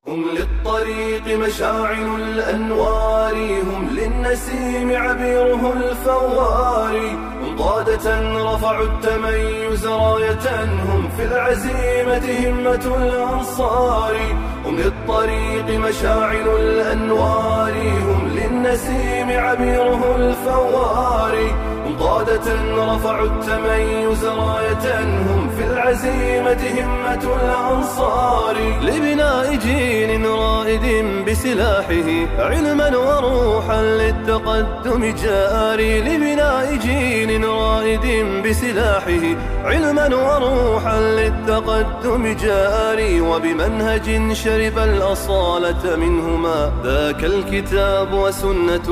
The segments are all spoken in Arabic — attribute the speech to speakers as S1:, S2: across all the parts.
S1: هم للطريق مشاعل الأنوار، هم للنسيم عبيره الفوار، هم قادة رفعوا التميز راية، هم في العزيمة همة الأنصار. هم للطريق مشاعل الأنوار، هم للنسيم عبيره الفوار، هم قادة رفعوا التميز راية، هم في العزيمة همة الأنصار. لبناء جيل رائد بسلاحه علما وروحا للتقدم جاري، لبناء جيل رائد بسلاحه علما وروحا للتقدم جاري، وبمنهج شرب الأصالة منهما ذاك الكتاب وسنة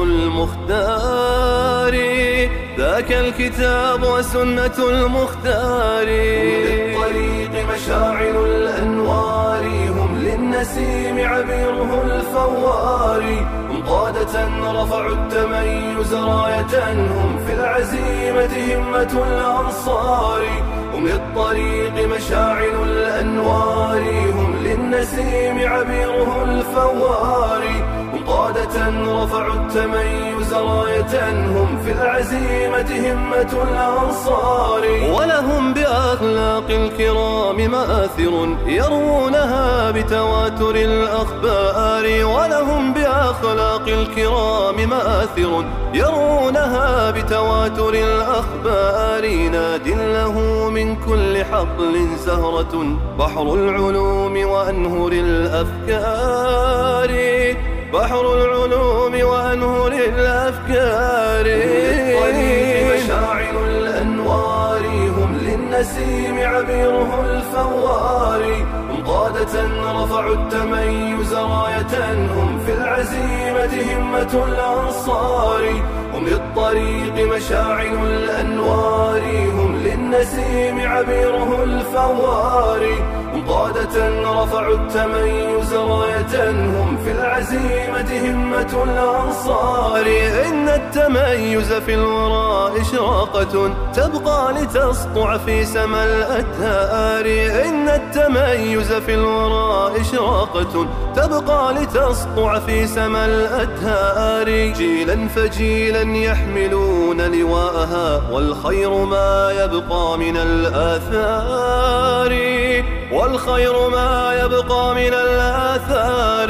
S1: المختار، ذاك الكتاب وسنة المختار. هم للطريق مشاعل الأنوار، هم للنسيم عبيره الفوار، هم قادة رفعوا التميز راية، هم في العزيمة همة الأنصار. هم للطريق مشاعل الأنوار، هم للنسيم عبيره الفوار، هم قادة رفعوا التميز راية، هم في العزيمة همة الأنصار. ولهم بأخلاق الكرام مآثر يروونها بتواتر الأخبار، ولهم بأخلاق الكرام مآثر يروونها بتواتر الأخبار. ناد له من كل حقل زهرة بحر العلوم وأنهر الأفكار، بحر العلوم وأنهر الأفكار. للطريق مشاعل الأنوار، هم للنسيم عبيره الفوار، هم قادة رفعوا التميز راية، هم في العزيمة همة الأنصار. هم للطريق مشاعل الأنوار، هم للنسيم عبيره الفوار، هم قادة رفعوا التميز راية، هم في العزيمة همة الأنصار. إن التميز في الوراء إشراقة تبقى لتسطع في سما الأدهار، إن التميز في الوراء إشراقة تبقى لتسطع في سما الأدهار. جيلا فجيلا يحملون لواءها والخير ما يبقى من الآثار، والخير ما يبقى من الآثار.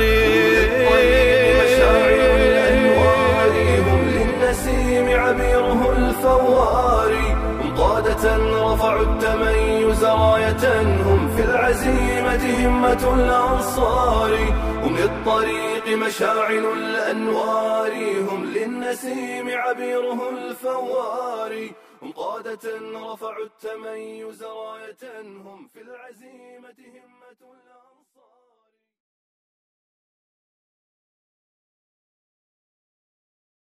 S1: مشاعل الأنوار، هم للنسيم عبيره الفوار، هم قادة رفعوا التميز راية، هم في العزيمة همة الأنصار. هم للطريق مشاعل الأنوار، هم للنسيم عبيره الفوار، هم قادة رفعوا التميز راية، هم في العزيمة همة الأنصار.